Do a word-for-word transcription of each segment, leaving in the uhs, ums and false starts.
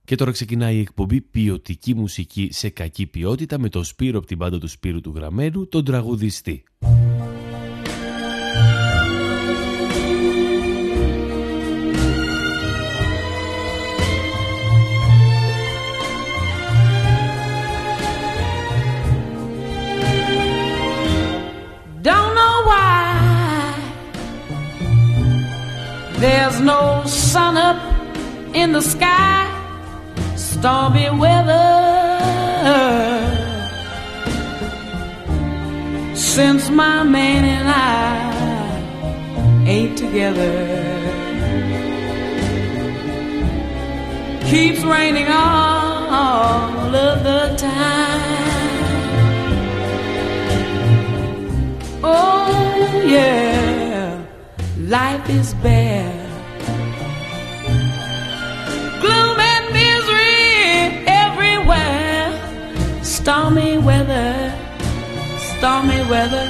Και τώρα ξεκινάει η εκπομπή Ποιοτική μουσική σε κακή ποιότητα με τον Σπύρο από την μπάντα του Σπύρου του Γραμμένου, τον τραγουδιστή. Don't know why there's no sun up in the sky, stormy weather since my man and I ain't together. Keeps raining all of the time. Oh yeah, life is bare, gloom and misery everywhere, stormy weather, stormy weather,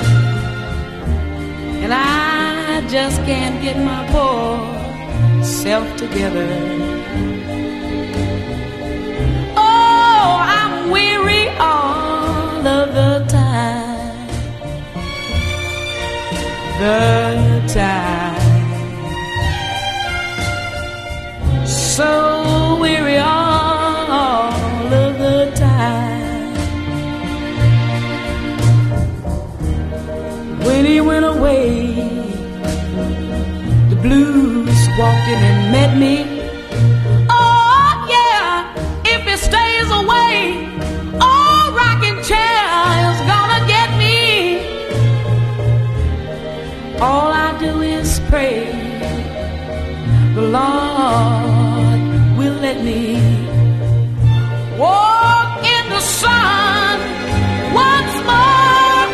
and I just can't get my poor self together. Oh, I'm weary all of the time, the time, so weary all of the time. When he went away, the blues walked in and met me. Oh yeah, if he stays away, all rocking chair is gonna get me. All I do is pray the Lord will let me walk in the sun once more.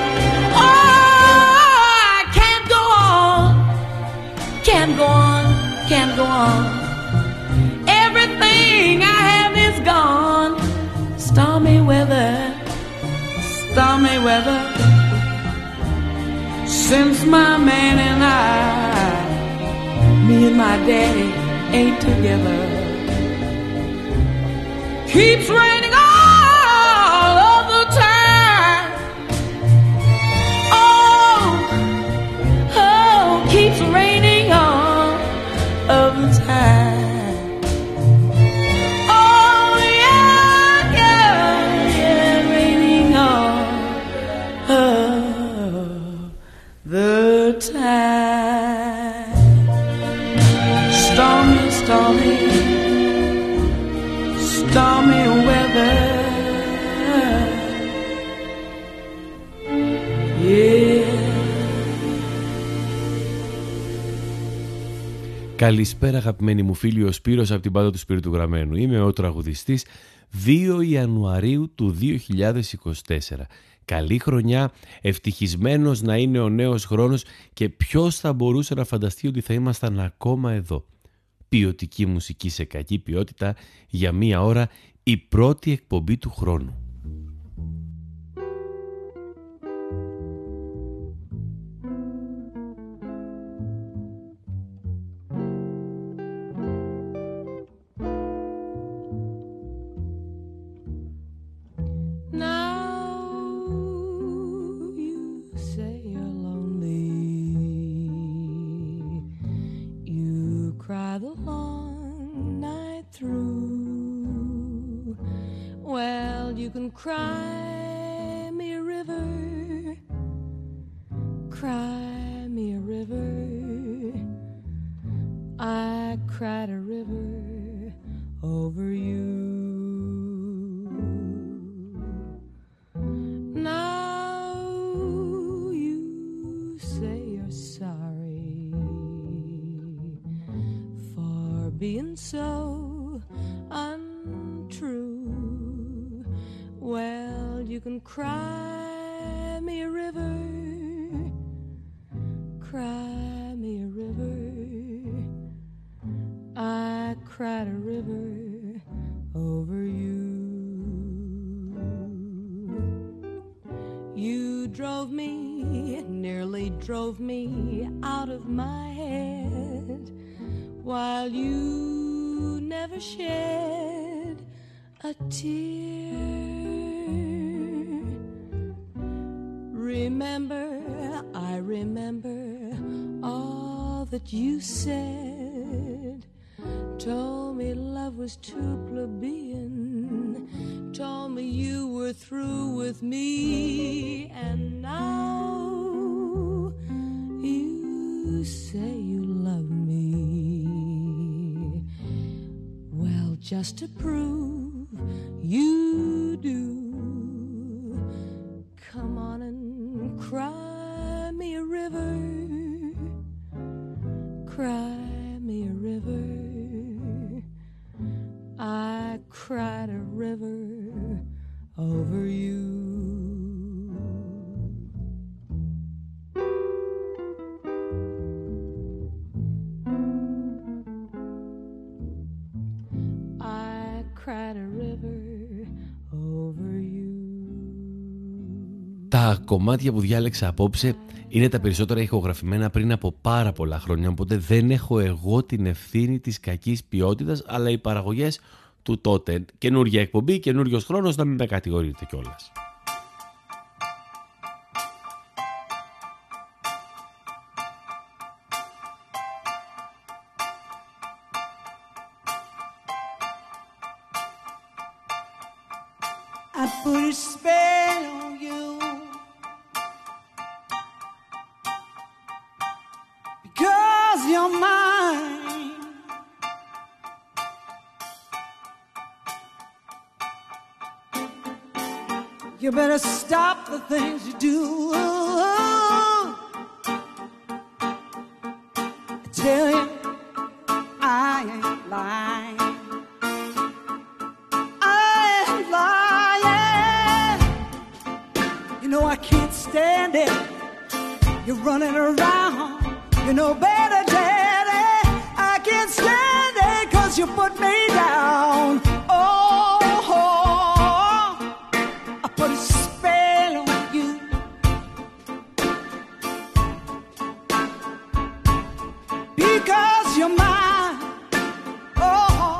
Oh, I can't go on, can't go on, can't go on. Everything I have is gone. Stormy weather, stormy weather, since my man and I, me and my daddy ain't together. Keeps raining all of the time. Oh, oh, keeps raining all of the time. Oh yeah, yeah, yeah, raining all of the time. Stormy, stormy, stormy weather. Yeah. Καλησπέρα αγαπημένοι μου φίλοι, ο Σπύρος από την μπάντα του Σπύρου του Γραμμένου. Είμαι ο τραγουδιστής. δύο Ιανουαρίου του δύο χιλιάδες είκοσι τέσσερα. Καλή χρονιά, ευτυχισμένος να είναι ο νέος χρόνος και ποιος θα μπορούσε να φανταστεί ότι θα ήμασταν ακόμα εδώ. Ποιοτική μουσική σε κακή ποιότητα για μία ώρα, η πρώτη εκπομπή του χρόνου. You can cry me a river, cry me a river. I cried a river over you. Now you say you're sorry for being so untrue. Well, you can cry me a river, cry me a river. I cried a river over you. You drove me, nearly drove me out of my head, while you never shed a tear. Remember, I remember all that you said. Told me love was too plebeian. Told me you were through with me. And now you say you love me. Well, just to prove you do, come on and cry me a river. Cry me a river. I cried a river over you. I cried a river over you. Τα κομμάτια που διάλεξα απόψε είναι τα περισσότερα ηχογραφημένα πριν από πάρα πολλά χρόνια, οπότε δεν έχω εγώ την ευθύνη της κακής ποιότητας, αλλά οι παραγωγές του τότε. Καινούργια εκπομπή, καινούριος χρόνος, να μην με κατηγορείτε κιόλας. I put a spell on you because you're mine. You better stop the things you do. I tell you, I ain't lying. You know I can't stand it. You're running around. You know better, Daddy. I can't stand it 'cause you put me down. Oh, oh, I put a spell on you. Because you're mine. Oh.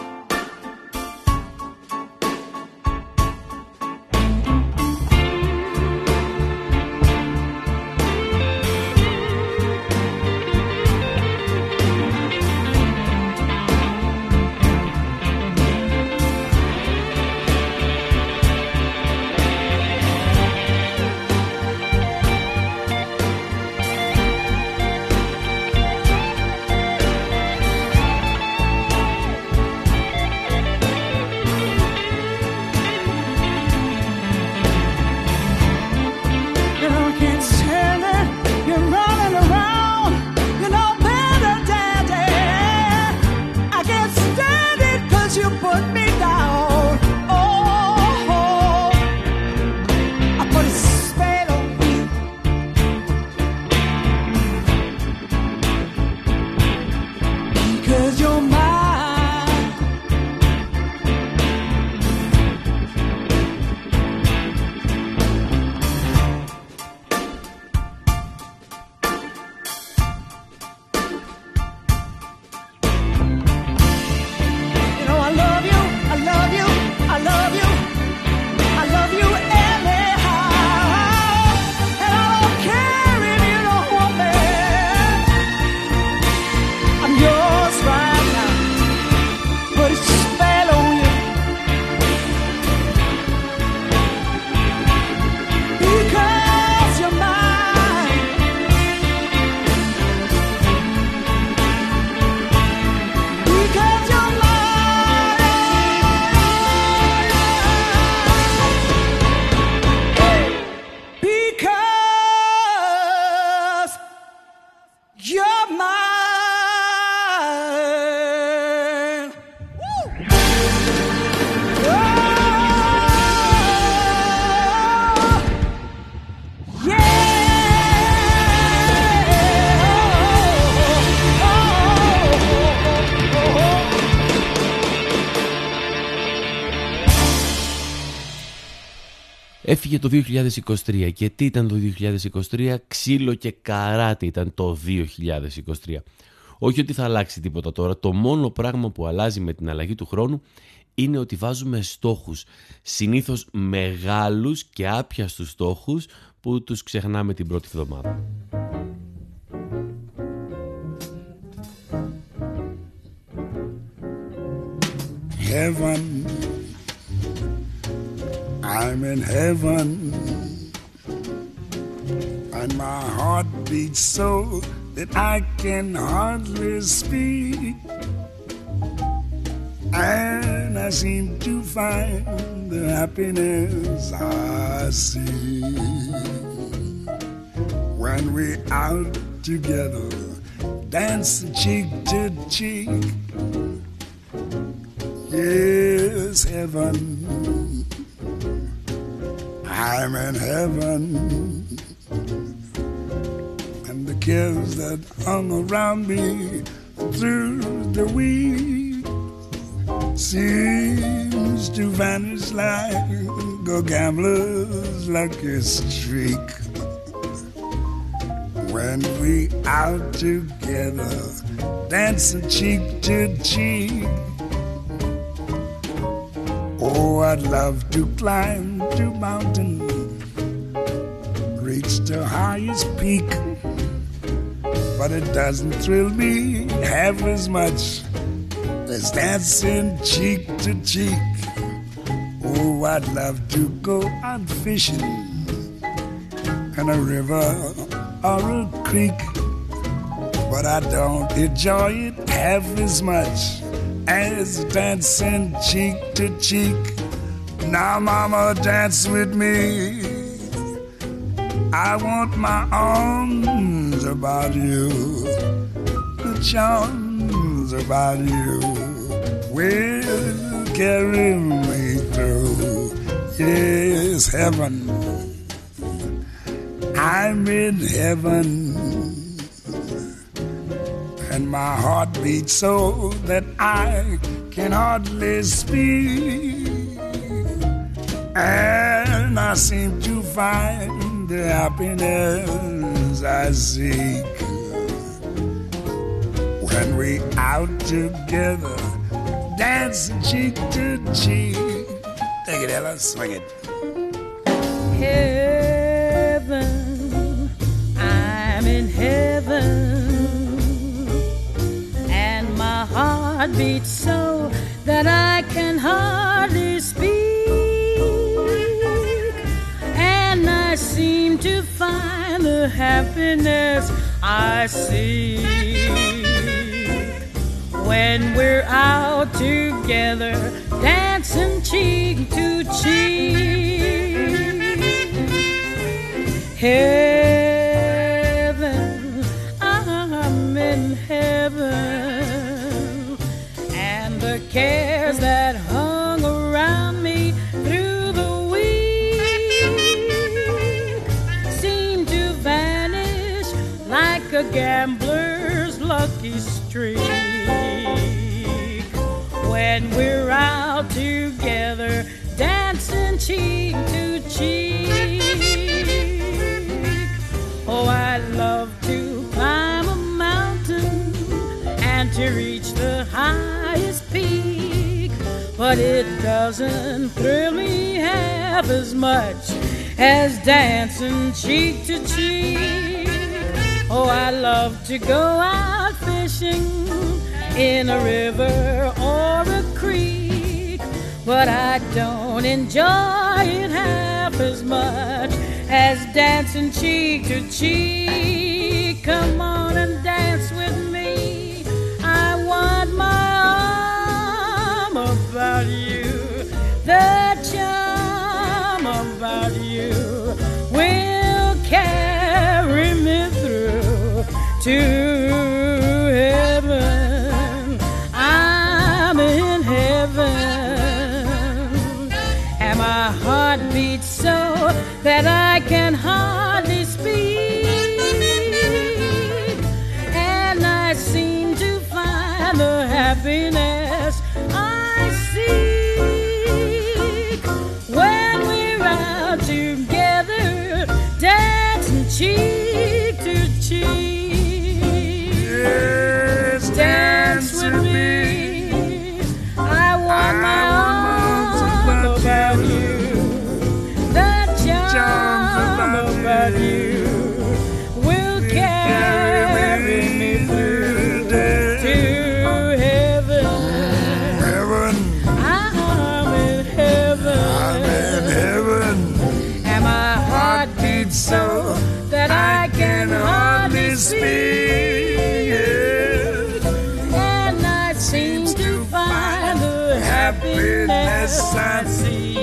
Έφυγε το δύο χιλιάδες είκοσι τρία. Και τι ήταν το δύο χιλιάδες είκοσι τρία? Ξύλο και καράτη ήταν το δύο χιλιάδες είκοσι τρία. Όχι ότι θα αλλάξει τίποτα τώρα, το μόνο πράγμα που αλλάζει με την αλλαγή του χρόνου είναι ότι βάζουμε στόχους, συνήθως μεγάλους και άπιαστους στόχους που τους ξεχνάμε την πρώτη εβδομάδα. Heaven, I'm in heaven, and my heart beats so that I can hardly speak, and I seem to find the happiness I see when we're out together, dancing cheek to cheek. Yes, heaven, I'm in heaven, and the cares that hung around me through the week seems to vanish like a gambler's lucky streak. When we out together, dancing cheek to cheek. Oh, I'd love to climb to mountain, reach the highest peak, but it doesn't thrill me half as much as dancing cheek to cheek. Oh, I'd love to go out fishing in a river or a creek, but I don't enjoy it half as much as dancing cheek to cheek. Now, mama, dance with me. I want my arms about you, the charms about you will carry me through. Yes, heaven, I'm in heaven, and my heart beats so that I can hardly speak, and I seem to find the happiness I seek when we out together, dancing cheek to cheek. Take it, Ella, swing it. Heaven, I'm in heaven, and my heart beats so that I can hardly speak, and I seem to find the happiness I seek when we're out together, dancing cheek to cheek. Heaven, I'm in heaven, and the cares that hung around me through the week seem to vanish like a gambler's lucky streak when we're out together, dancing cheek to cheek. Oh, I love to climb a mountain and to reach the highest peak, but it doesn't thrill me half as much as dancing cheek to cheek. Oh, I love to go out fishing in a river or a creek, but I don't enjoy it half as much as dancing cheek to cheek. Come on and dance with me. I want my arm about you. The charm about you will carry me through to heaven. I'm in heaven, and my heart beats so that I can hardly speak, and I seem to find the happiness I seek when we're out together, dancing cheek to cheek. Yeah. happiness I see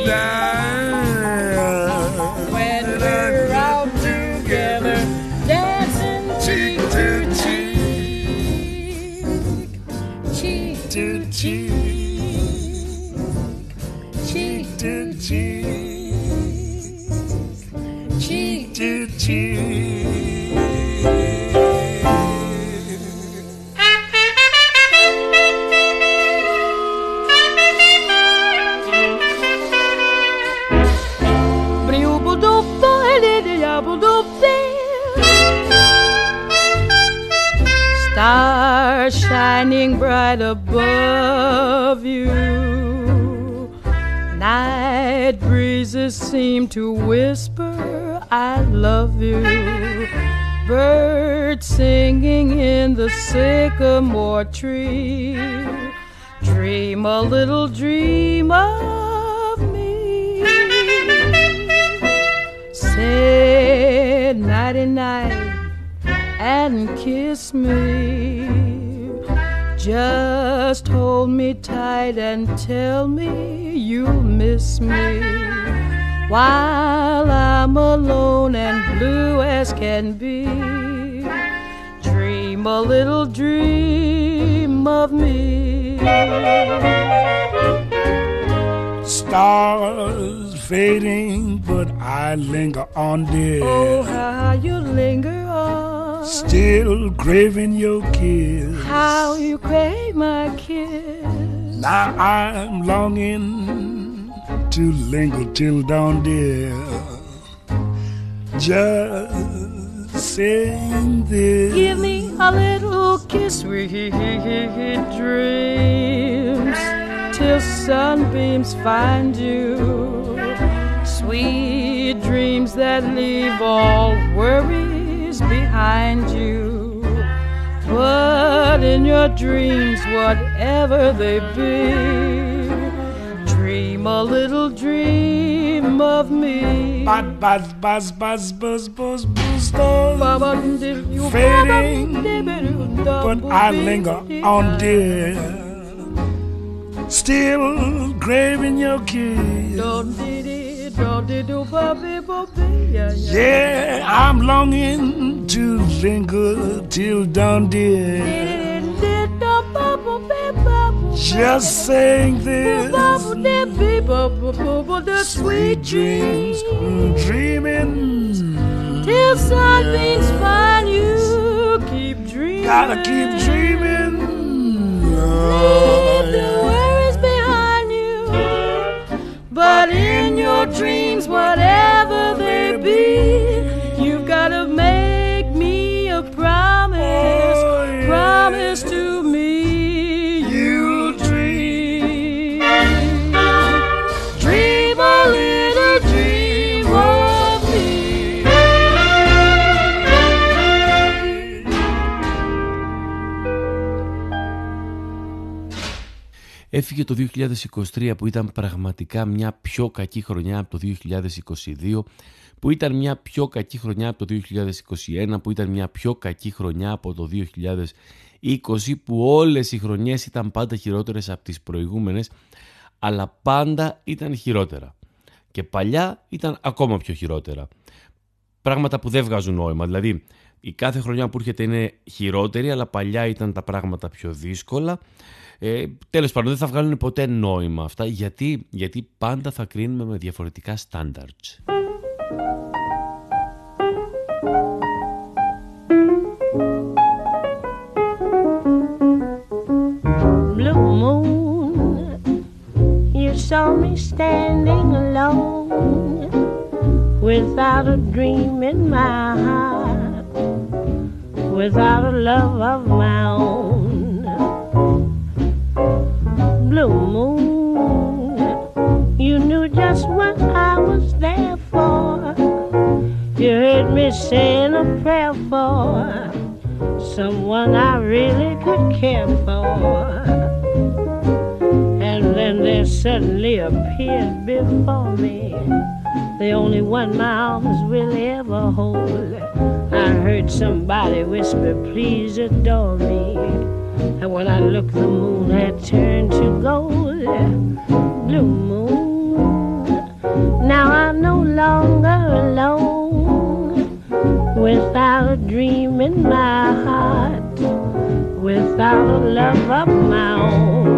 when we're out together, dancing cheek to cheek, cheek to cheek, cheek to cheek, cheek to cheek. Stars shining bright above you, night breezes seem to whisper I love you, birds singing in the sycamore tree, dream a little dream of me, say nighty night and kiss me, just hold me tight and tell me you'll miss me, while I'm alone and blue as can be, dream a little dream of me. Stars fading, but I linger on, dear. Oh, how you linger on, still craving your kiss. How you crave my kiss. Now I'm longing to linger till dawn, dear. Just saying this. Give me a little kiss, sweet dreams, till sunbeams find you. Sweet dreams that leave all worries behind you. But in your dreams, whatever they be, dream a little dream of me. Buzz, buzz, buzz, buzz, buzz, buzz, buzz, fading, but I linger on, dear. Still craving your kiss. Yeah, I'm longing to linger till dawn, dear. Just saying this. Sweet dreams, dreaming till sunbeams find you. Keep dreaming. Gotta keep dreaming. Leave the worries behind you. But in your dreams, whatever they be, you've gotta make me a promise. Oh, yeah. Promise to me you'll dream. Dream a little dream of me. Έφυγε το δύο χιλιάδες είκοσι τρία που ήταν πραγματικά μια πιο κακή χρονιά από το δύο χιλιάδες είκοσι δύο, που ήταν μια πιο κακή χρονιά από το δύο χιλιάδες είκοσι ένα, που ήταν μια πιο κακή χρονιά από το δύο χιλιάδες είκοσι, που όλες οι χρονιές ήταν πάντα χειρότερες από τις προηγούμενες, αλλά πάντα ήταν χειρότερα. Και παλιά ήταν ακόμα πιο χειρότερα. Πράγματα που δεν βγάζουν νόημα, δηλαδή η κάθε χρονιά που έρχεται είναι χειρότερη, αλλά παλιά ήταν τα πράγματα πιο δύσκολα. Ε, τέλος πάντων, δεν θα βγάλουν ποτέ νόημα αυτά, γιατί, γιατί πάντα θα κρίνουμε με διαφορετικά standards. Blue moon, you saw me standing alone, without a dream in my heart, without a love of my own. Blue moon, you knew just what I was there for. You heard me saying a prayer for someone I really could care for. And then there suddenly appeared before me the only one my arms will ever hold. I heard somebody whisper, please adore me. And when I looked, the moon had turned to gold. Blue moon, now I'm no longer alone, without a dream in my heart, without a love of my own.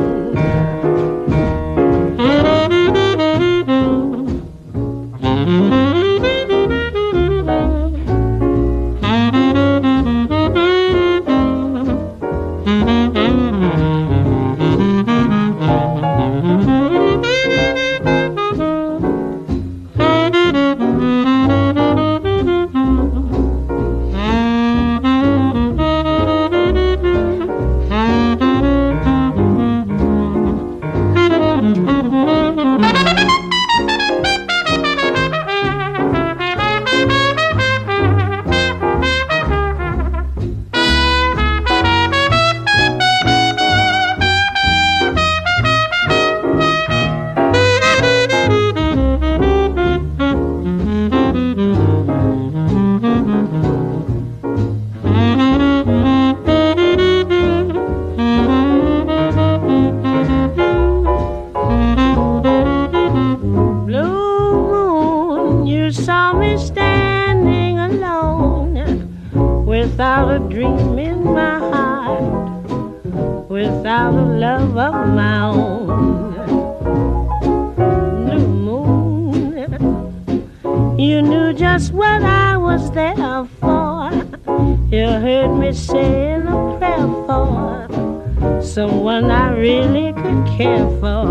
Without a dream in my heart, without a love of my own. Blue moon, you knew just what I was there for. You heard me saying a prayer for someone I really could care for.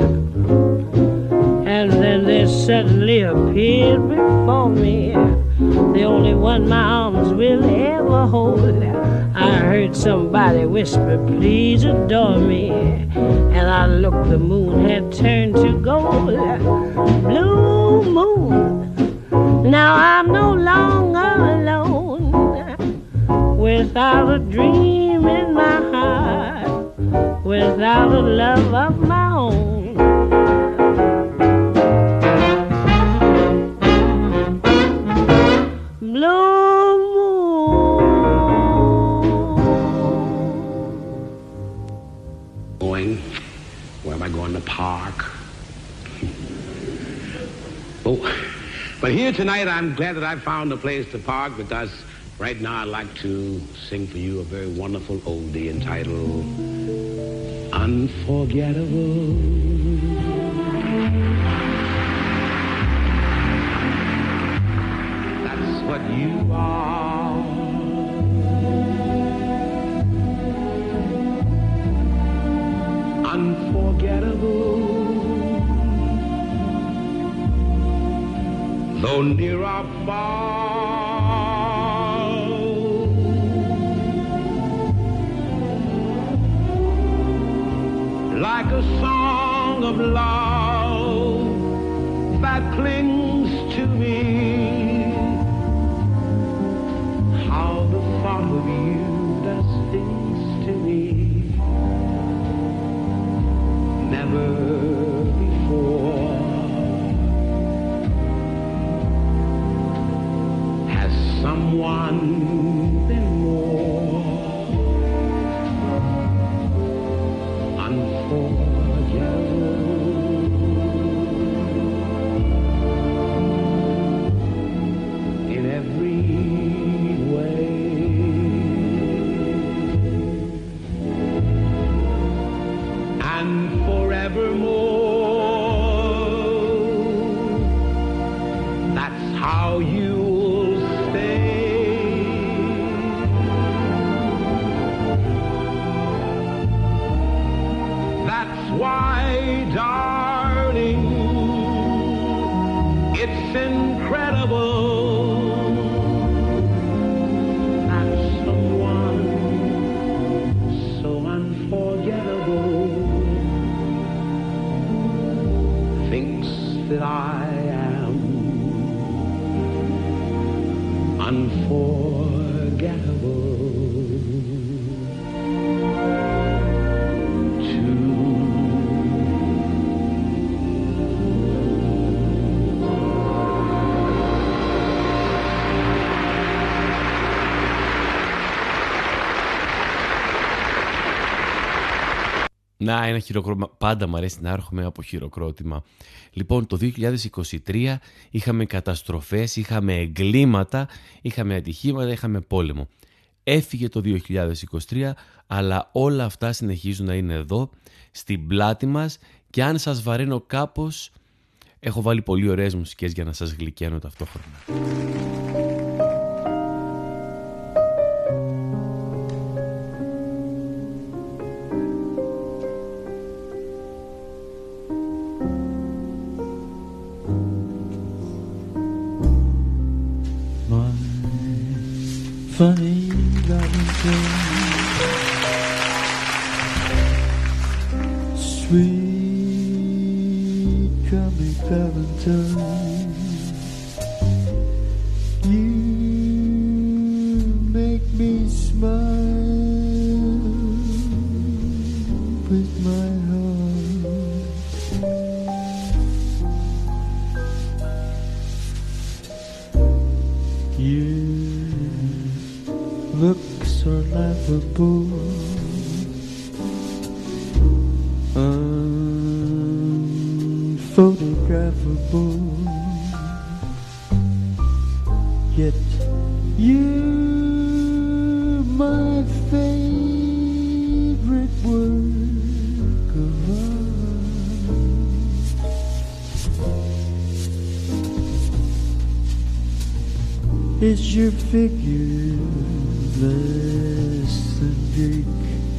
And then they suddenly appeared before me, the only one my arms will ever hold. I heard somebody whisper, please adore me. And I looked, the moon had turned to gold. Blue moon, now I'm no longer alone, without a dream in my heart, without a love of my own. Where am I going to park? Oh, but here tonight I'm glad that I found a place to park, because right now I'd like to sing for you a very wonderful oldie entitled Unforgettable. That's what you are. Unforgettable, though near or far, like a song of love that clings to me. How the thought of you does things to me never before has someone been more unforgettable. In every way, and forevermore, that's how you'll stay. That's why, darling, it's incredible that someone so unforgettable thinks that I am unforgettable too. Να, ένα χειροκρότημα. Πάντα μου αρέσει να έρχομαι από χειροκρότημα. Λοιπόν, το δύο χιλιάδες είκοσι τρία είχαμε καταστροφές, είχαμε εγκλήματα, είχαμε ατυχήματα, είχαμε πόλεμο. Έφυγε το δύο χιλιάδες είκοσι τρία, αλλά όλα αυτά συνεχίζουν να είναι εδώ, στην πλάτη μας, και αν σας βαραίνω κάπως, έχω βάλει πολύ ωραίες μουσικές για να σας γλυκαίνω ταυτόχρονα. Funny Valentine, sweet comic Valentine, you make me smile with my heart. You looks are laughable, unphotographable, yet you're my favorite work of art. Is your figure less than Greek?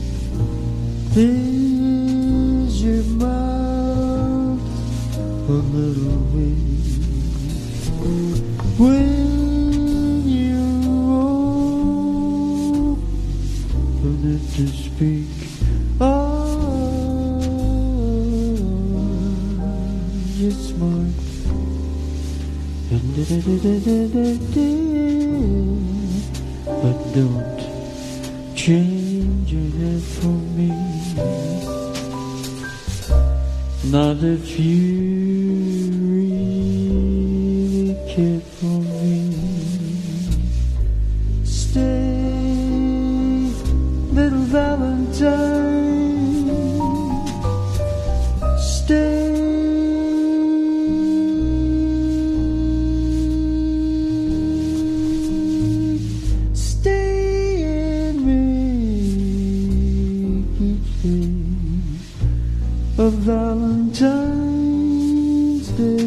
Is your mouth a little weak? When you open it to speak, oh, you're smart. But don't change your head for me, not if you really care for me. Stay, little Valentine, stay. Of Valentine's Day.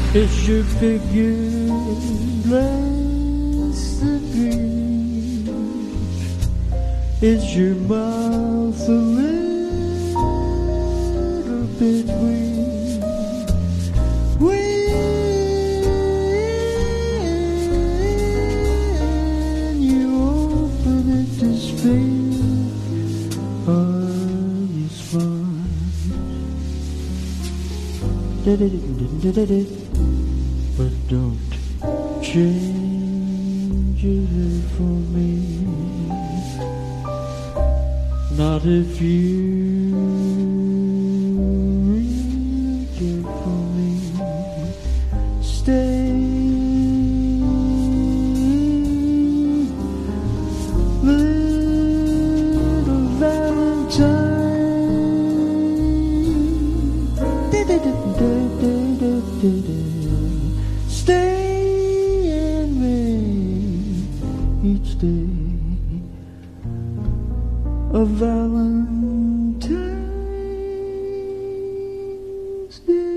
Is your figure less than green? Is your mouth a little bit weak? When you open it to speak, are you smart? But don't change it for me. Not if you really care for me. Stay, little Valentine. Stay in me each day. A Valentine's Day.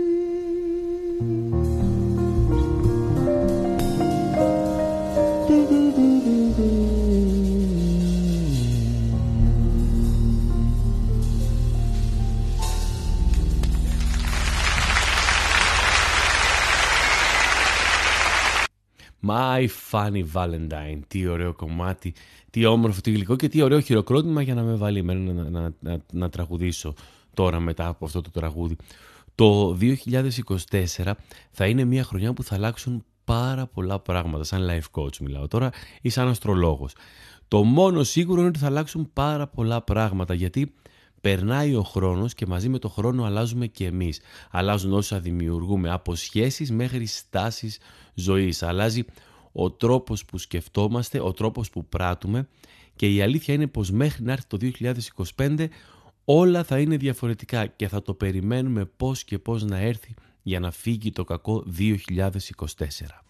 My Funny Valentine, τι ωραίο κομμάτι, τι όμορφο, τι γλυκό και τι ωραίο χειροκρότημα για να με βάλει εμένα να, να, να, να τραγουδήσω τώρα μετά από αυτό το τραγούδι. Το δύο χιλιάδες είκοσι τέσσερα θα είναι μια χρονιά που θα αλλάξουν πάρα πολλά πράγματα, σαν life coach μιλάω τώρα ή σαν αστρολόγος. Το μόνο σίγουρο είναι ότι θα αλλάξουν πάρα πολλά πράγματα, γιατί περνάει ο χρόνος και μαζί με το χρόνο αλλάζουμε και εμείς. Αλλάζουν όσα δημιουργούμε, από σχέσεις μέχρι στάσεις ζωής. Αλλάζει ο τρόπος που σκεφτόμαστε, ο τρόπος που πράττουμε και η αλήθεια είναι πως μέχρι να έρθει το δύο χιλιάδες είκοσι πέντε όλα θα είναι διαφορετικά και θα το περιμένουμε πώς και πώς να έρθει για να φύγει το κακό δύο χιλιάδες είκοσι τέσσερα.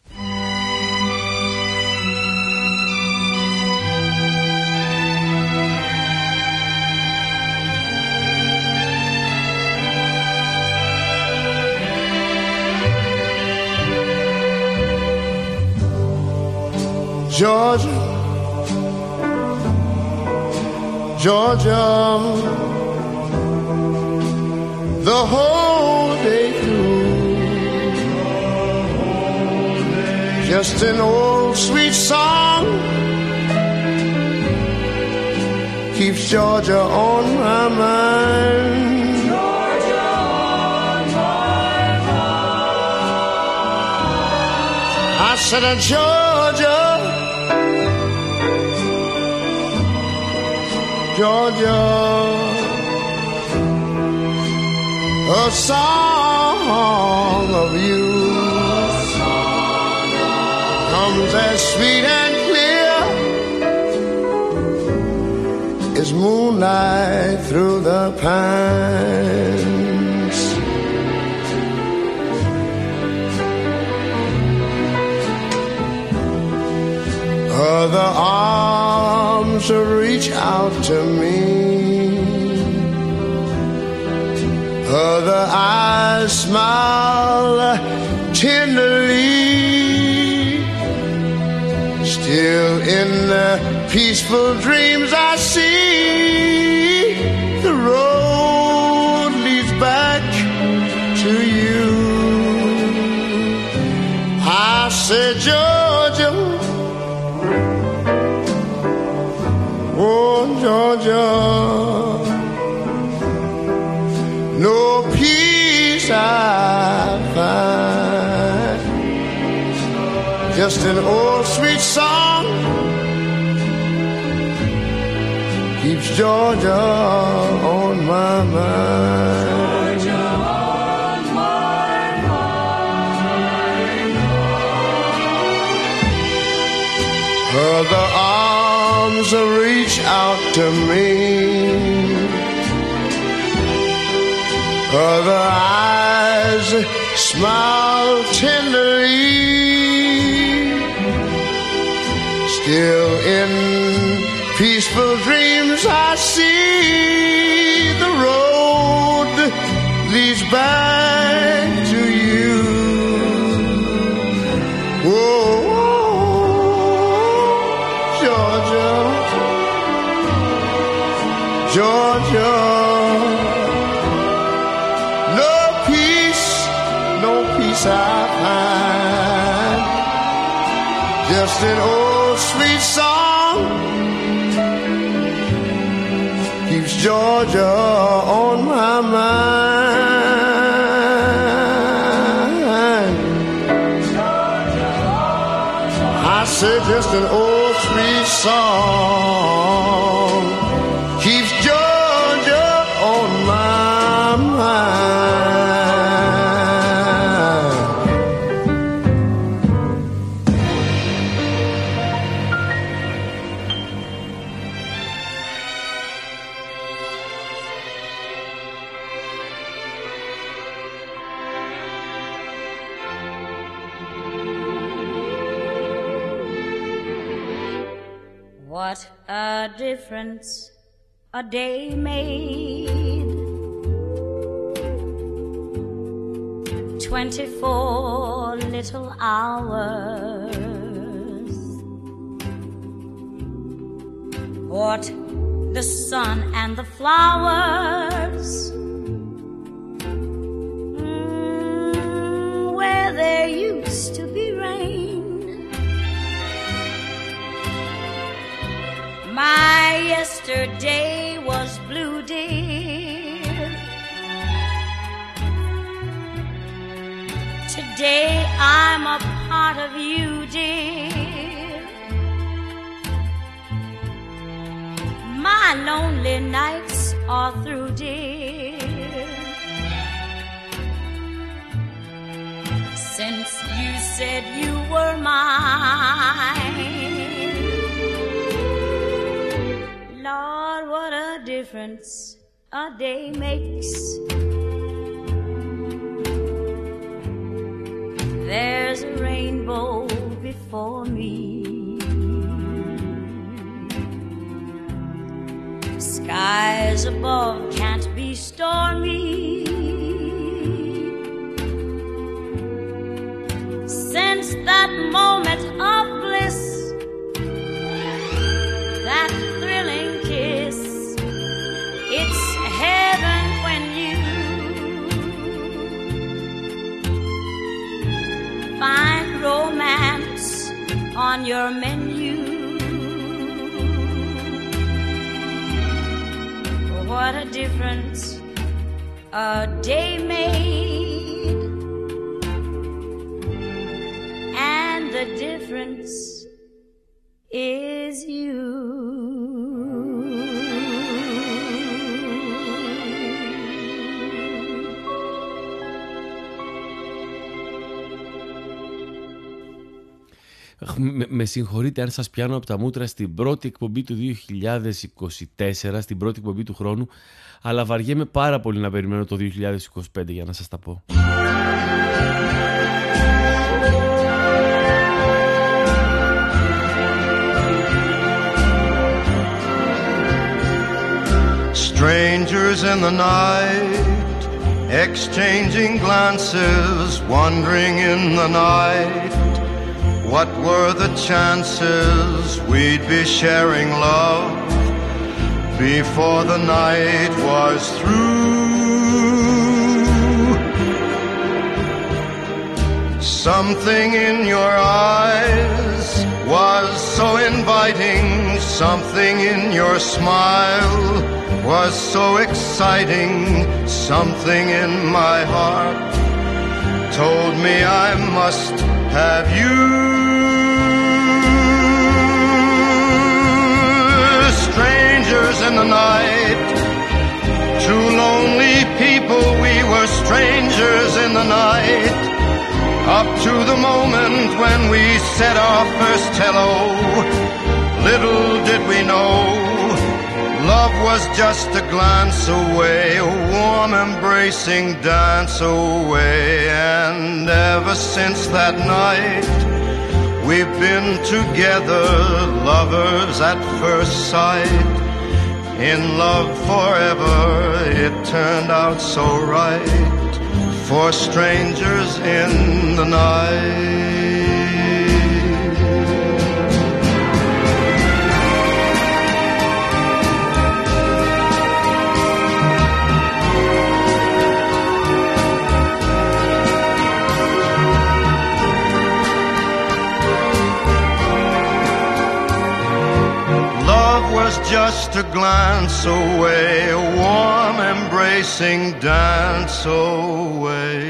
Georgia, Georgia, the whole day through, just an old sweet song keeps Georgia on my mind. Georgia on my mind. I said, Georgia, Georgia, a song of you comes as sweet and clear as moonlight through the pines. Other arms reach out to me, other eyes smile tenderly. Still in the peaceful dreams I see, the road leads back to you. I said, Georgia, oh Georgia, no peace I find, just an old sweet song keeps Georgia on my mind. Georgia on my mind. Other arms reach out to me, other eyes smile tenderly. Still in peaceful dreams I see, the road leads back to you. just an old sweet song keeps Georgia on my mind. I said just an old sweet song keeps Georgia on my mind. What a difference a day made. Twenty-four little hours. What the sun and the flowers, mm, where there used to be rain. My yesterday was blue, dear. Today I'm a part of you, dear. My lonely nights are through, dear. Since you said you were mine. Lord, what a difference a day makes. There's a rainbow before me. Skies above can't be stormy. Since that moment of bliss, that thrilling kiss, it's heaven when you find romance on your menu. What a difference a day made, and the difference is you. Με, με συγχωρείτε αν σας πιάνω από τα μούτρα στην πρώτη εκπομπή του δύο χιλιάδες είκοσι τέσσερα, στην πρώτη εκπομπή του χρόνου, αλλά βαριέμαι πάρα πολύ να περιμένω το δύο χιλιάδες είκοσι πέντε για να σας τα πω. Strangers in the night, exchanging glances, wandering in the night. What were the chances we'd be sharing love before the night was through? Something in your eyes was so inviting, something in your smile was so exciting, something in my heart told me I must have you. Strangers in the night, two lonely people, we were strangers in the night, up to the moment when we said our first hello. Little did we know, love was just a glance away, a warm embracing dance away. And ever since that night, we've been together, lovers at first sight. In love forever, it turned out so right, for strangers in the night. just a glance away, a warm embracing dance away.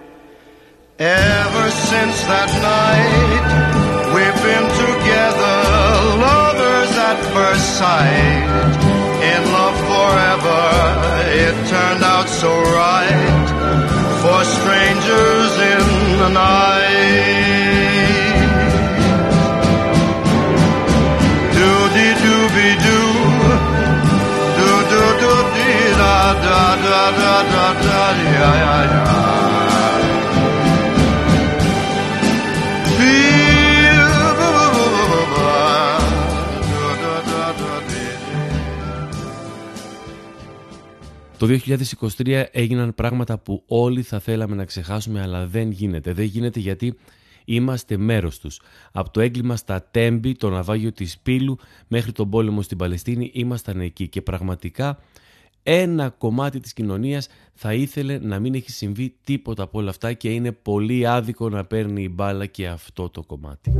Ever since that night, we've been together, lovers at first sight, in love forever, it turned out so right, for strangers in the night. Do-dee-doo-be-doo, do-do-do-dee-da-da-da-da-da-da-da-ya-ya-ya. Το δύο χιλιάδες είκοσι τρία έγιναν πράγματα που όλοι θα θέλαμε να ξεχάσουμε, αλλά δεν γίνεται. Δεν γίνεται γιατί είμαστε μέρος τους. Από το έγκλημα στα Τέμπη, το ναυάγιο της Πύλου, μέχρι τον πόλεμο στην Παλαιστίνη, ήμασταν εκεί. Και πραγματικά ένα κομμάτι της κοινωνίας θα ήθελε να μην έχει συμβεί τίποτα από όλα αυτά και είναι πολύ άδικο να παίρνει η μπάλα και αυτό το κομμάτι.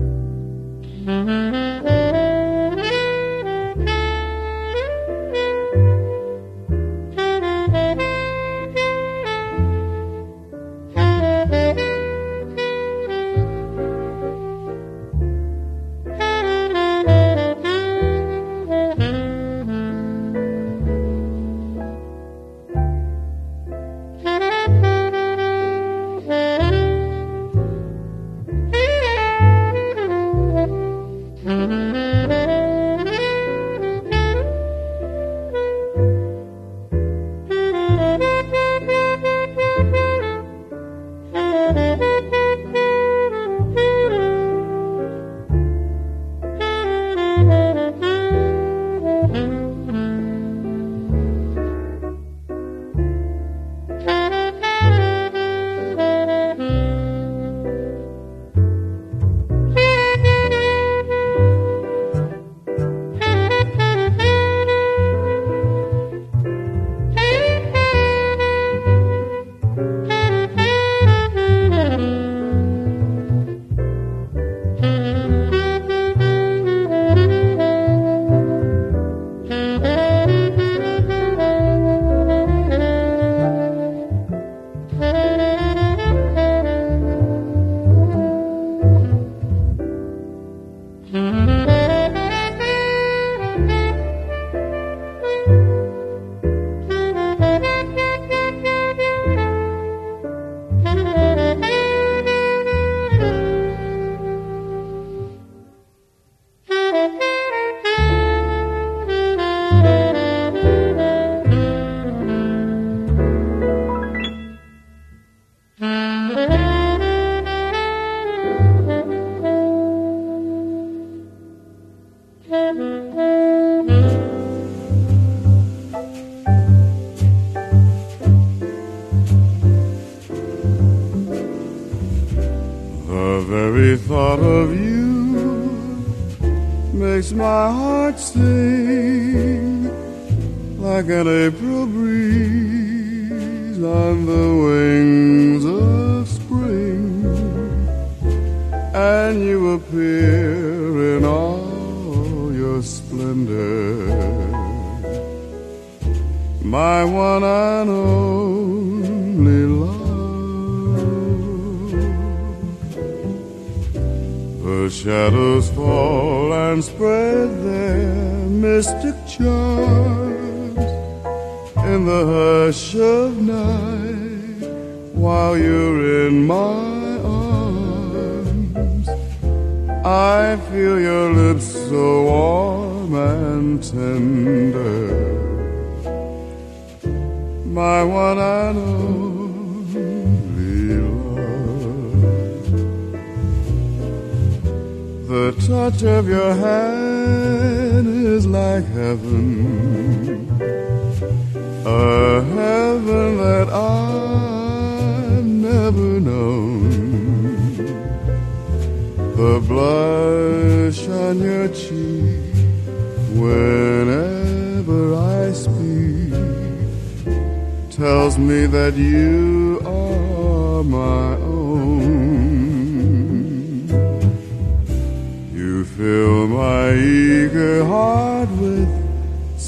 Fill my eager heart with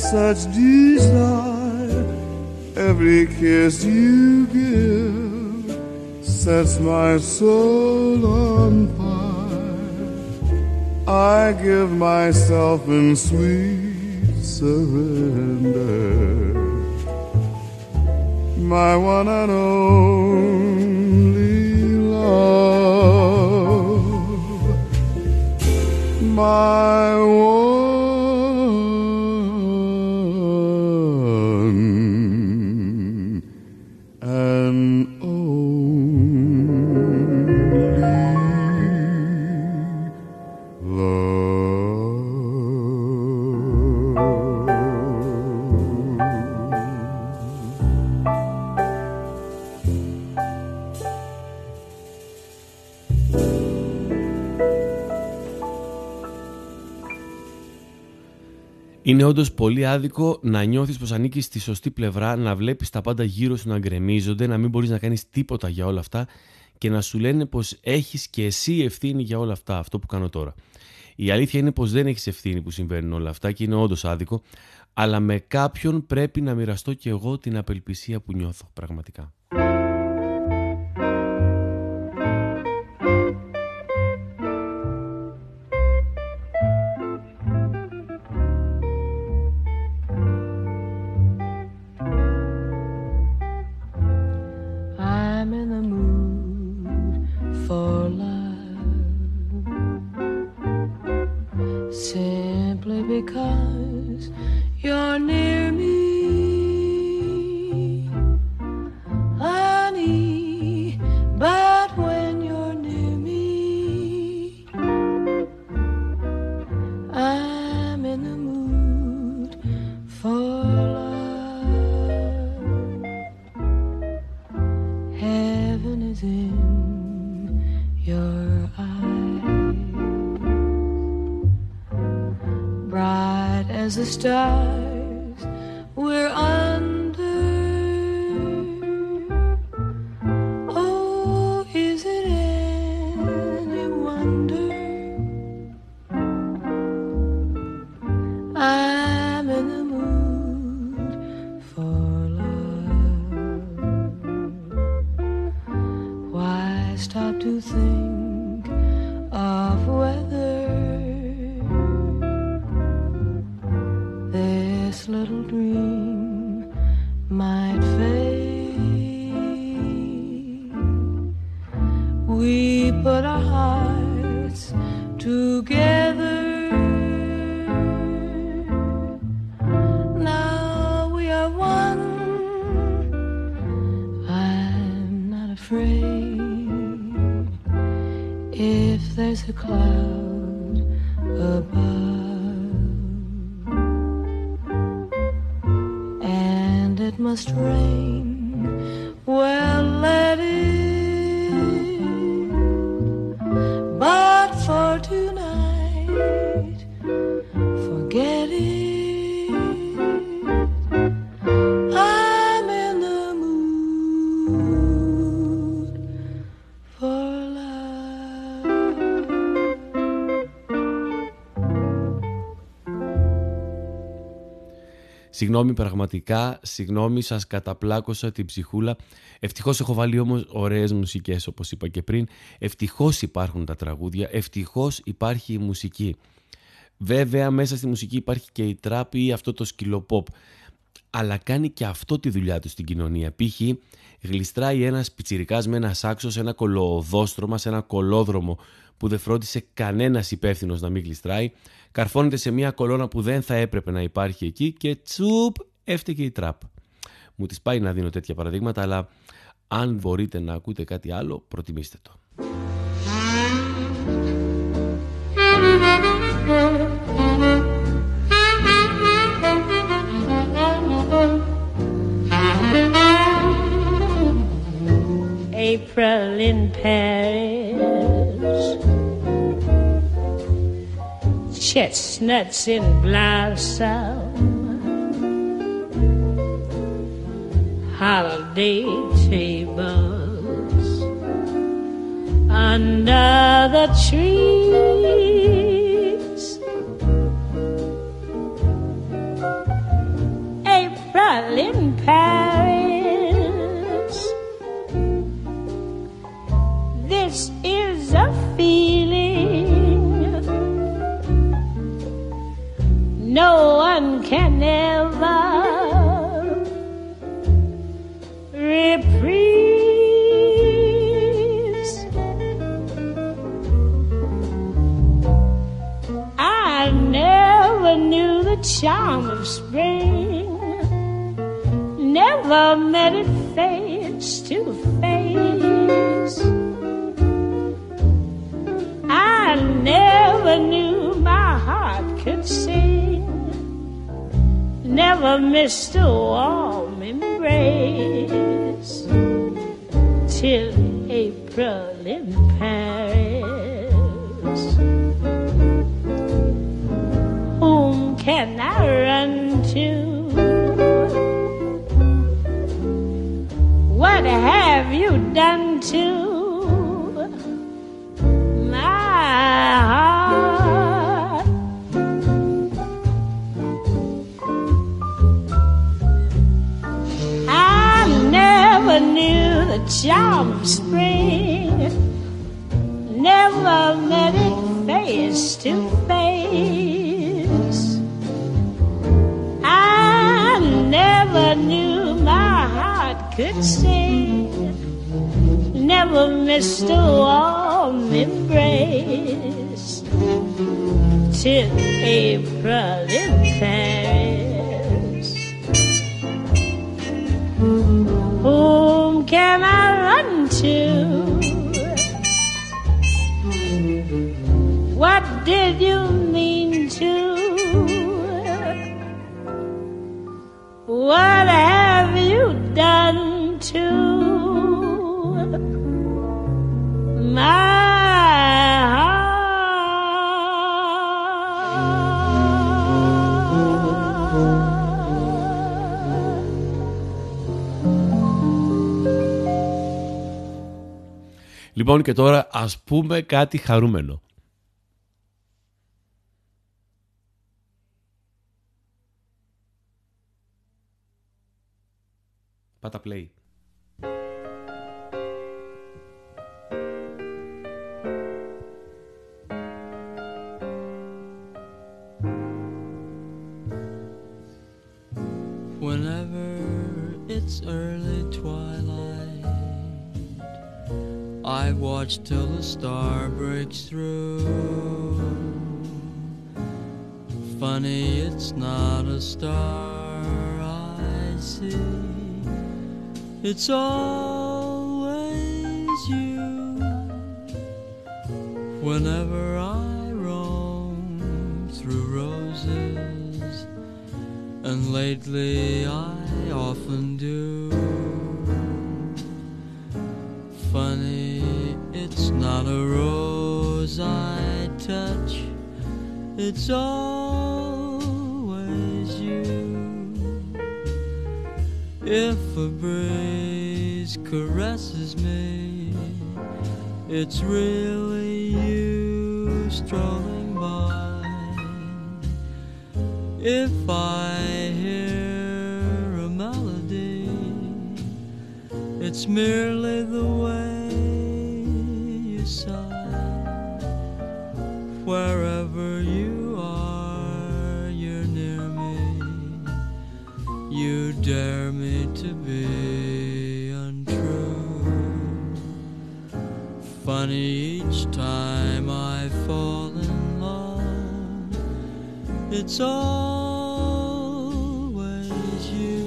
such desire. Every kiss you give sets my soul on fire. I give myself in sweet surrender, my one and only love, my one and είναι όντως πολύ άδικο να νιώθεις πως ανήκεις στη σωστή πλευρά, να βλέπεις τα πάντα γύρω σου να γκρεμίζονται, να μην μπορείς να κάνεις τίποτα για όλα αυτά και να σου λένε πως έχεις και εσύ ευθύνη για όλα αυτά, αυτό που κάνω τώρα. Η αλήθεια είναι πως δεν έχεις ευθύνη που συμβαίνουν όλα αυτά και είναι όντως άδικο, αλλά με κάποιον πρέπει να μοιραστώ και εγώ την απελπισία που νιώθω πραγματικά. Because you're near me, honey, but when you're near me, I'm in the mood for love. Heaven is in your eyes, bright as the stars we're under. Oh, is it any wonder I'm in the mood for love? Why stop to think of whether this little dream might fade? We put our hearts together. Now we are one. I'm not afraid if there's a cloud above, and it must rain. Well, let it. But for tonight, forget it. I'm in the mood for love. Συγγνώμη πραγματικά, συγγνώμη, σας καταπλάκωσα την ψυχούλα. Ευτυχώς έχω βάλει όμως ωραίες μουσικές, όπως είπα και πριν. Ευτυχώς υπάρχουν τα τραγούδια, ευτυχώς υπάρχει η μουσική. Βέβαια μέσα στη μουσική υπάρχει και η τράπ ή αυτό το σκυλοπόπ, αλλά κάνει και αυτό τη δουλειά του στην κοινωνία. Π.χ. γλιστράει ένας πιτσιρικάς με ένα σάξο σε ένα κολοδόστρωμα, σε ένα κολόδρομο που δεν φρόντισε κανένας υπεύθυνος να μην γλιστράει, καρφώνεται σε μια κολόνα που δεν θα έπρεπε να υπάρχει εκεί και τσουπ, έφταιγε η τραπ. Μου τις πάει να δίνω τέτοια παραδείγματα, αλλά αν μπορείτε να ακούτε κάτι άλλο, προτιμήστε το. April in Paris, chestnuts in blossom, holiday tables under the trees, no one can ever reprise. I never knew the charm of spring, never met it face to face. I never knew my heart could sing, never missed a warm embrace, till April in Paris. Whom can I run to? What have you done to my heart? I never knew the charm of spring, never met it face to face. I never knew my heart could sing, never missed a warm embrace, till April in Paris. Whom can I run to? What did you mean to? What have you done to my Λοιπόν, και τώρα ας πούμε κάτι χαρούμενο. Πάτα play. Whenever it's early twilight, I watch till the star breaks through. Funny, it's not a star I see, it's always you. Whenever I roam through roses, and lately I often do. Funny, it's not a rose I touch, it's always you. If a breeze caresses me, it's really you strolling by. If I hear a melody, it's merely the way you sigh. Wherever you are, you're near me. You dare me to be untrue. Funny, each time I fall in love, it's always you.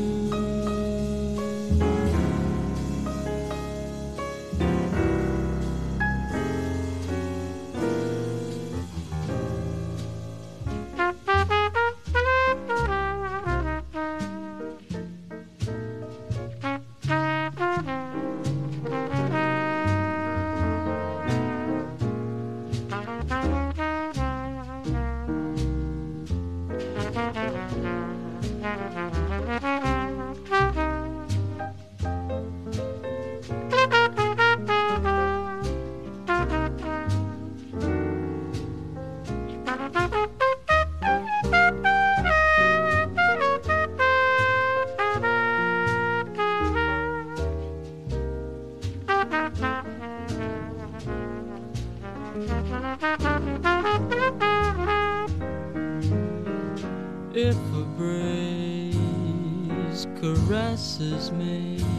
If a breeze caresses me,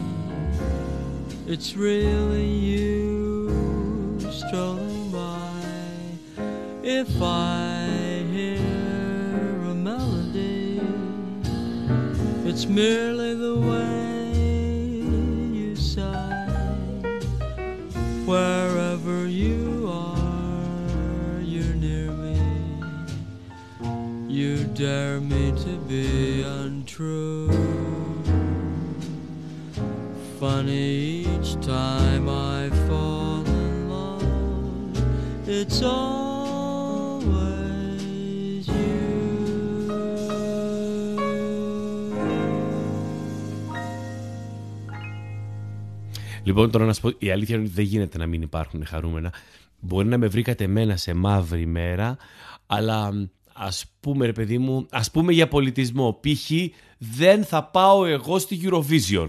it's really you strolling by. If I hear a melody, it's merely the way you sigh. Wherever you are, you're near me. You dare me to be untrue. Funny, each time I fall in love, it's always you. Λοιπόν, τώρα να σου πω, η αλήθεια είναι ότι δεν γίνεται να μην υπάρχουν χαρούμενα. Μπορεί να με βρήκατε εμένα σε μαύρη μέρα, αλλά ας πούμε, ρε παιδί μου, ας πούμε για πολιτισμό. Π.χ. δεν θα πάω εγώ στη Eurovision.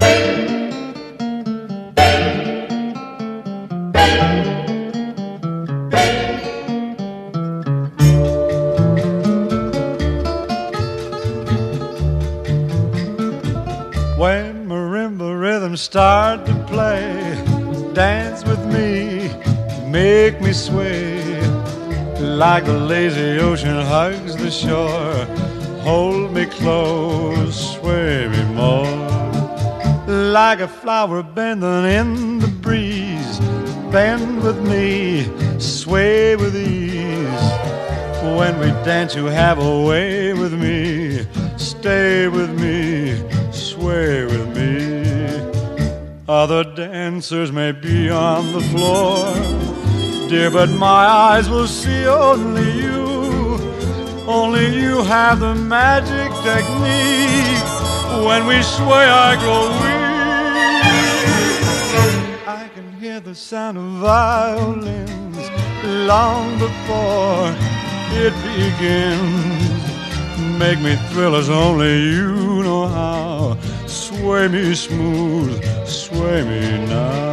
When marimba rhythms start to play, dance with me, make me sway. Like the lazy ocean hugs the shore, hold me close, sway me more. Like a flower bending in the breeze, bend with me, sway with ease. When we dance you have a way with me, stay with me, sway with me. Other dancers may be on the floor, dear, but my eyes will see only you. Only you have the magic technique. When we sway I grow weak. I can hear the sound of violins long before it begins. Make me thrill as only you know how. Sway me smooth, sway me now.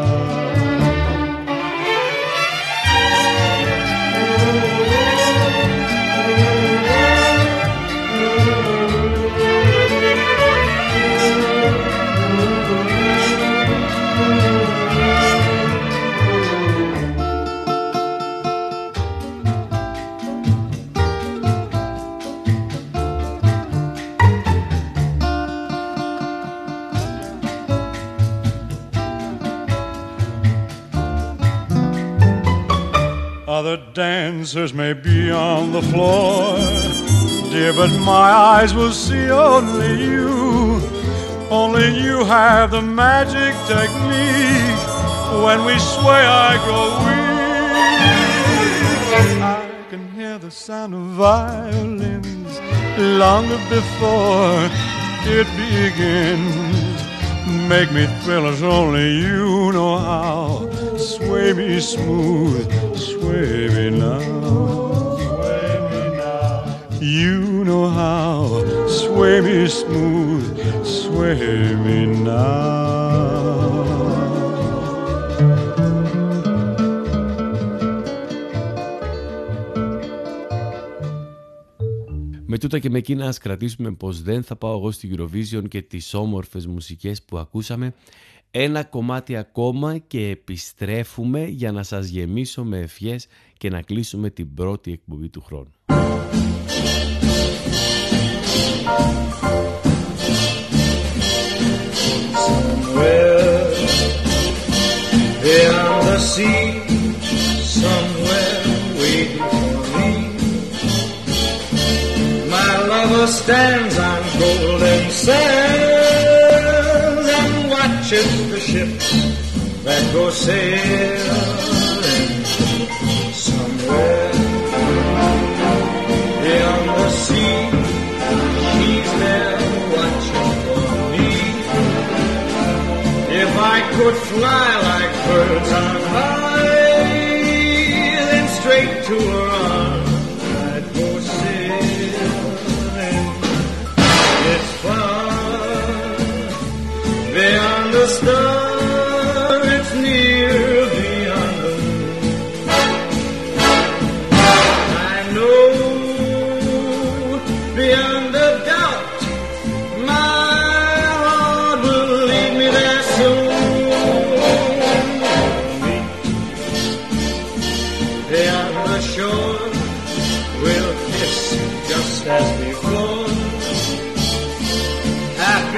Other dancers may be on the floor, dear, but my eyes will see only you. Only you have the magic technique. When we sway I grow weak. I can hear the sound of violins longer before it begins. Make me thrill as only you know how. Sway me smooth, sway me now. Sway me now. You know how. Sway me smooth, sway me now. Με τούτα και με εκείνα ας κρατήσουμε πως δεν θα πάω εγώ στη Eurovision και τις όμορφες μουσικές που ακούσαμε. Ένα κομμάτι ακόμα και επιστρέφουμε για να σας γεμίσω με ευχές και να κλείσουμε την πρώτη εκπομπή του χρόνου. Somewhere beyond the sea, somewhere waiting for me, my lover stands on golden sands and watches the ships that go sailing. Somewhere beyond the sea, he's there watching for me. If I could fly like birds on high, then straight to her arms I'd go sailing. It's far beyond the star, it's near beyond the moon. I know beyond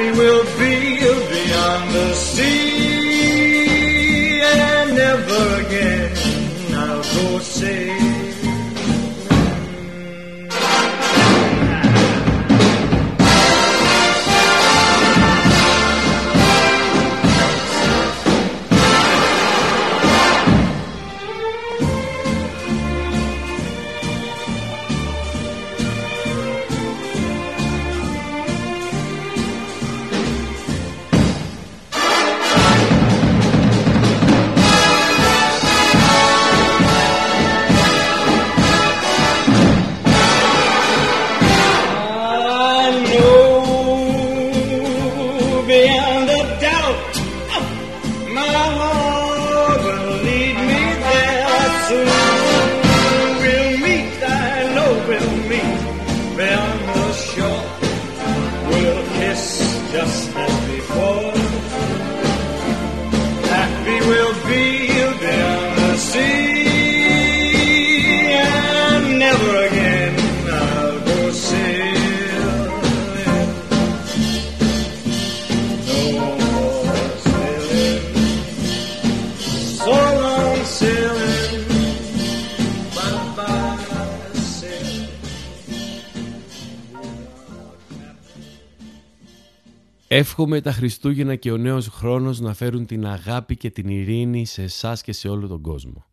happy we'll be beyond the sea, and never again I'll go sailing. Εύχομαι τα Χριστούγεννα και ο νέος χρόνος να φέρουν την αγάπη και την ειρήνη σε εσάς και σε όλο τον κόσμο.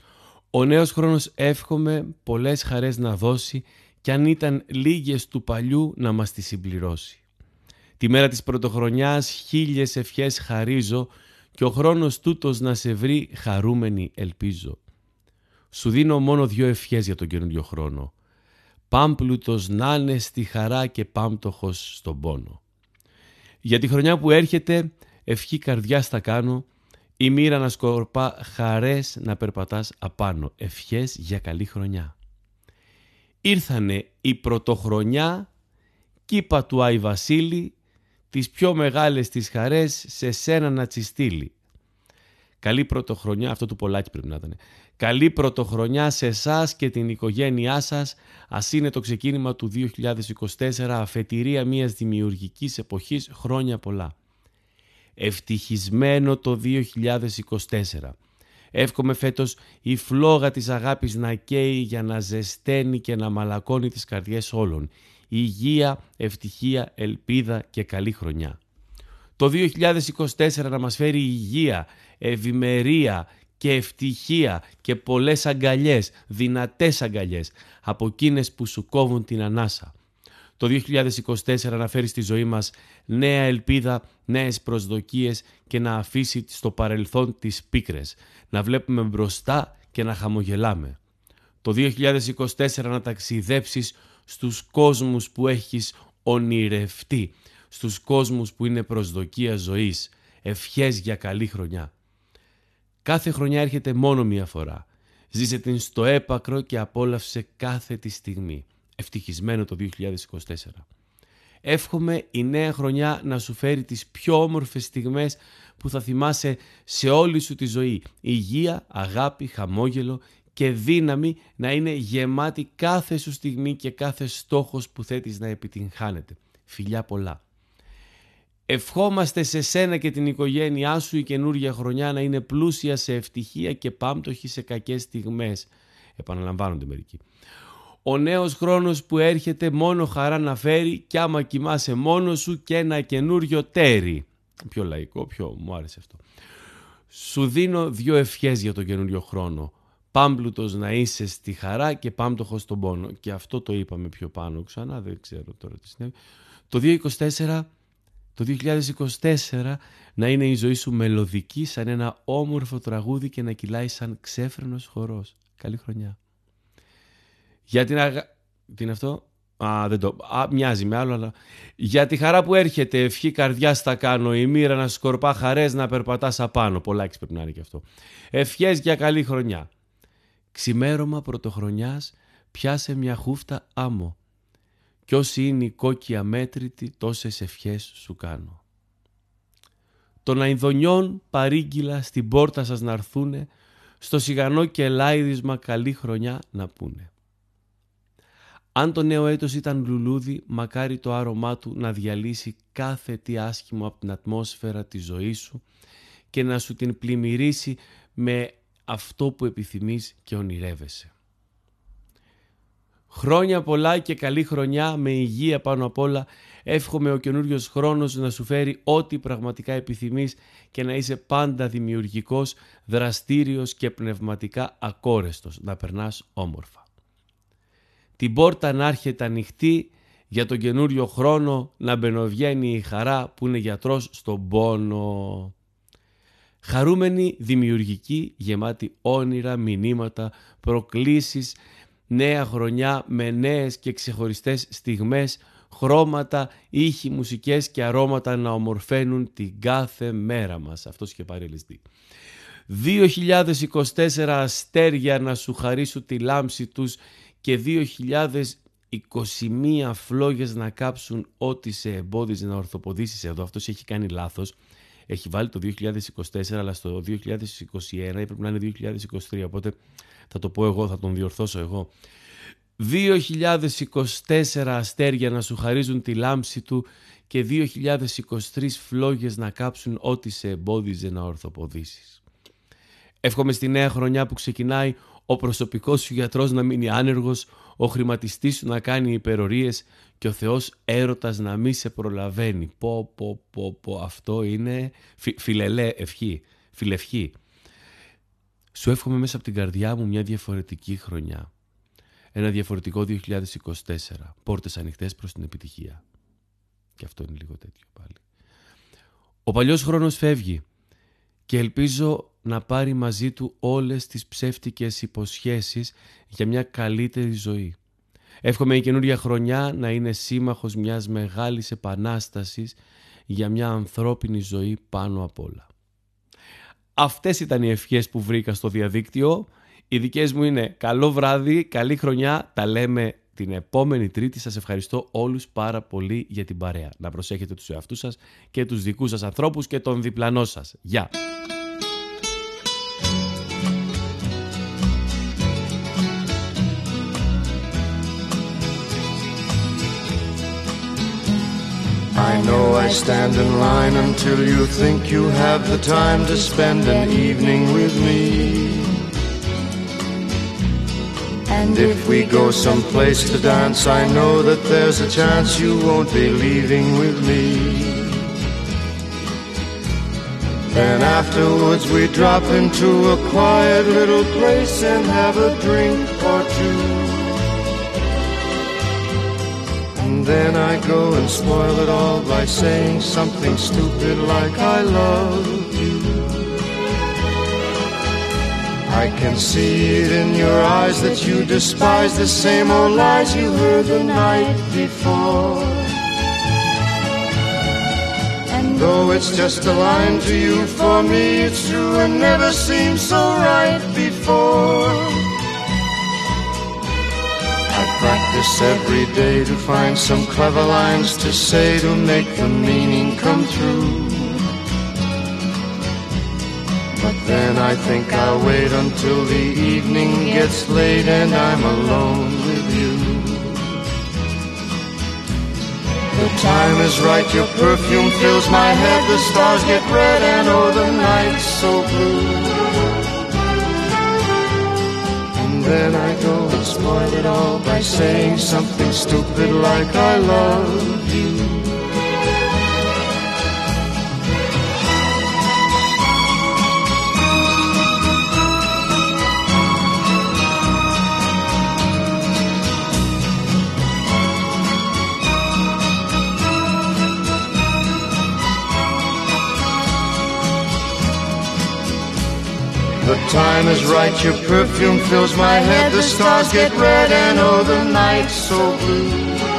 Ο νέος χρόνος εύχομαι πολλές χαρές να δώσει κι αν ήταν λίγες του παλιού να μας τη συμπληρώσει. Τη μέρα της πρωτοχρονιάς χίλιες ευχές χαρίζω και ο χρόνος τούτος να σε βρει χαρούμενη ελπίζω. Σου δίνω μόνο δυο ευχές για τον καινούριο χρόνο. Πάμπλουτος να είναι στη χαρά και πάμπτωχος στον πόνο. Για τη χρονιά που έρχεται ευχή καρδιάς θα κάνω, η μοίρα να σκορπά χαρές να περπατάς απάνω. Ευχές για καλή χρονιά. Ήρθανε η πρωτοχρονιά, κήπα του Άι Βασίλη, τις πιο μεγάλες τις χαρές σε σένα να τσιστήλει. Καλή πρωτοχρονιά, αυτό του Πολάκη πρέπει να ήταν. Καλή πρωτοχρονιά σε εσάς και την οικογένειά σας, ας είναι το ξεκίνημα του δύο χιλιάδες είκοσι τέσσερα, αφετηρία μιας δημιουργικής εποχής, χρόνια πολλά. Ευτυχισμένο το δύο χιλιάδες είκοσι τέσσερα. Εύχομαι φέτος η φλόγα της αγάπης να καίει για να ζεσταίνει και να μαλακώνει τις καρδιές όλων. Υγεία, ευτυχία, ελπίδα και καλή χρονιά. Το δύο χιλιάδες είκοσι τέσσερα να μας φέρει υγεία, ευημερία και ευτυχία και πολλές αγκαλιές, δυνατές αγκαλιές, από εκείνες που σου κόβουν την ανάσα. Το δύο χιλιάδες είκοσι τέσσερα να φέρει στη ζωή μας νέα ελπίδα, νέες προσδοκίες και να αφήσει στο παρελθόν τις πίκρες. Να βλέπουμε μπροστά και να χαμογελάμε. Το δύο χιλιάδες είκοσι τέσσερα να ταξιδέψεις στους κόσμους που έχεις ονειρευτεί, στους κόσμους που είναι προσδοκία ζωής. Ευχές για καλή χρονιά. Κάθε χρονιά έρχεται μόνο μία φορά. Ζήσε την στο έπακρο και απόλαυσε κάθε τη στιγμή. Ευτυχισμένο το δύο χιλιάδες είκοσι τέσσερα. Εύχομαι η νέα χρονιά να σου φέρει τις πιο όμορφες στιγμές που θα θυμάσαι σε όλη σου τη ζωή. Υγεία, αγάπη, χαμόγελο και δύναμη να είναι γεμάτη κάθε σου στιγμή και κάθε στόχος που θέτεις να επιτυγχάνεται. Φιλιά πολλά. Ευχόμαστε σε σένα και την οικογένειά σου η καινούργια χρονιά να είναι πλούσια σε ευτυχία και πάμπτωχη σε κακές στιγμές. Επαναλαμβάνονται μερικοί. Ο νέος χρόνος που έρχεται μόνο χαρά να φέρει κι άμα κοιμάσαι μόνος σου και ένα καινούριο τέρι. Πιο λαϊκό, πιο μου άρεσε αυτό. Σου δίνω δύο ευχές για τον καινούριο χρόνο. Πάμπλουτος να είσαι στη χαρά και πάμπτωχος στον πόνο. Και αυτό το είπαμε πιο πάνω ξανά, δεν ξέρω τώρα τι συνέβη. Το δύο χιλιάδες είκοσι τέσσερα... Το δύο χιλιάδες είκοσι τέσσερα να είναι η ζωή σου μελωδική σαν ένα όμορφο τραγούδι και να κυλάει σαν ξέφρενος χορός. Καλή χρονιά. Για την αγα... Τι είναι αυτό? Α, δεν το... Α, μοιάζει με άλλο, αλλά... Για τη χαρά που έρχεται, ευχή καρδιάς θα κάνω, η μοίρα να σκορπά χαρές να περπατάς απάνω. Πολλάκις πρέπει να είναι και αυτό. Ευχές για καλή χρονιά. Ξημέρωμα πρωτοχρονιάς, πιάσε μια χούφτα άμμο. Κι όσοι είναι οι κόκκι αμέτρητοι, τόσες ευχές σου κάνω. Των αηδονιών παρήγγυλα στην πόρτα σας να έρθουνε, στο σιγανό και λάιδισμα καλή χρονιά να πούνε. Αν το νέο έτος ήταν λουλούδι, μακάρι το άρωμά του να διαλύσει κάθε τι άσχημο από την ατμόσφαιρα της ζωής σου και να σου την πλημμυρίσει με αυτό που επιθυμείς και ονειρεύεσαι. Χρόνια πολλά και καλή χρονιά με υγεία πάνω απ' όλα. Εύχομαι ο καινούριος χρόνος να σου φέρει ό,τι πραγματικά επιθυμείς και να είσαι πάντα δημιουργικός, δραστήριος και πνευματικά ακόρεστος. Να περνάς όμορφα. Την πόρτα να έρχεται ανοιχτή για τον καινούριο χρόνο, να μπαινοβγαίνει η χαρά που είναι γιατρός στον πόνο. Χαρούμενη, δημιουργική, γεμάτη όνειρα, μηνύματα, προκλήσεις, νέα χρονιά με νέες και ξεχωριστές στιγμές, χρώματα, ήχοι, μουσικές και αρώματα να ομορφαίνουν την κάθε μέρα μας. Αυτός είχε πάρει ελ ες ντι. δύο χιλιάδες είκοσι τέσσερα αστέρια να σου χαρίσουν τη λάμψη τους και δύο χιλιάδες είκοσι μία φλόγες να κάψουν ό,τι σε εμπόδιζε να ορθοποδήσεις εδώ. Αυτός έχει κάνει λάθος. Έχει βάλει το δύο χιλιάδες είκοσι τέσσερα, αλλά στο δύο χιλιάδες είκοσι ένα έπρεπε να είναι δύο χιλιάδες είκοσι τρία, οπότε θα το πω εγώ, θα τον διορθώσω εγώ. δύο χιλιάδες είκοσι τέσσερα αστέρια να σου χαρίζουν τη λάμψη του και δύο χιλιάδες είκοσι τρία φλόγες να κάψουν ό,τι σε εμπόδιζε να ορθοποδήσεις. Εύχομαι στη νέα χρονιά που ξεκινάει ο προσωπικός σου γιατρός να μείνει άνεργος, ο χρηματιστής σου να κάνει υπερορίες και ο Θεός έρωτας να μη σε προλαβαίνει. Πω, πω, πω, πω, αυτό είναι φι, φιλελέ, ευχή, φιλευχή. Σου εύχομαι μέσα από την καρδιά μου μια διαφορετική χρονιά. Ένα διαφορετικό δύο χιλιάδες είκοσι τέσσερα. Πόρτες ανοιχτές προς την επιτυχία. Και αυτό είναι λίγο τέτοιο πάλι. Ο παλιός χρόνος φεύγει και ελπίζω να πάρει μαζί του όλες τις ψεύτικες υποσχέσεις για μια καλύτερη ζωή. Εύχομαι η καινούρια χρονιά να είναι σύμμαχος μιας μεγάλης επανάστασης για μια ανθρώπινη ζωή πάνω απ' όλα. Αυτές ήταν οι ευχές που βρήκα στο διαδίκτυο. Οι δικές μου είναι καλό βράδυ, καλή χρονιά, τα λέμε την επόμενη Τρίτη. Σας ευχαριστώ όλους πάρα πολύ για την παρέα. Να προσέχετε τους εαυτούς σας και τους δικούς σας ανθρώπους και τον διπλανό σας. Γεια! I know I stand in line until you think you have the time to spend an evening with me. And if we go someplace to dance, I know that there's a chance you won't be leaving with me. Then afterwards we drop into a quiet little place and have a drink or two. And then I go and spoil it all by saying something stupid like I love you. I can see it in your eyes that you despise the same old lies you heard the night before. And though it's just a line to you, for me it's true and never seemed so right before. I practice every day to find some clever lines to say to make the meaning come true. But then I think I'll wait until the evening gets late and I'm alone with you. The time is right, your perfume fills my head, the stars get red and oh the night's so blue. And then I go and spoil it all by saying something stupid like I love you. The time is right, your perfume fills my head, the stars get red and oh the night's so blue.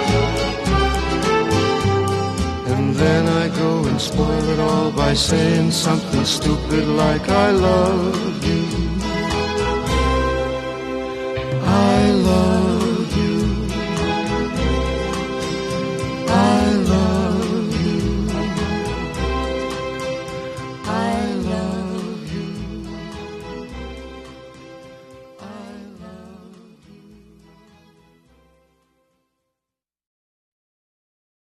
And then I go and spoil it all by saying something stupid like I love you.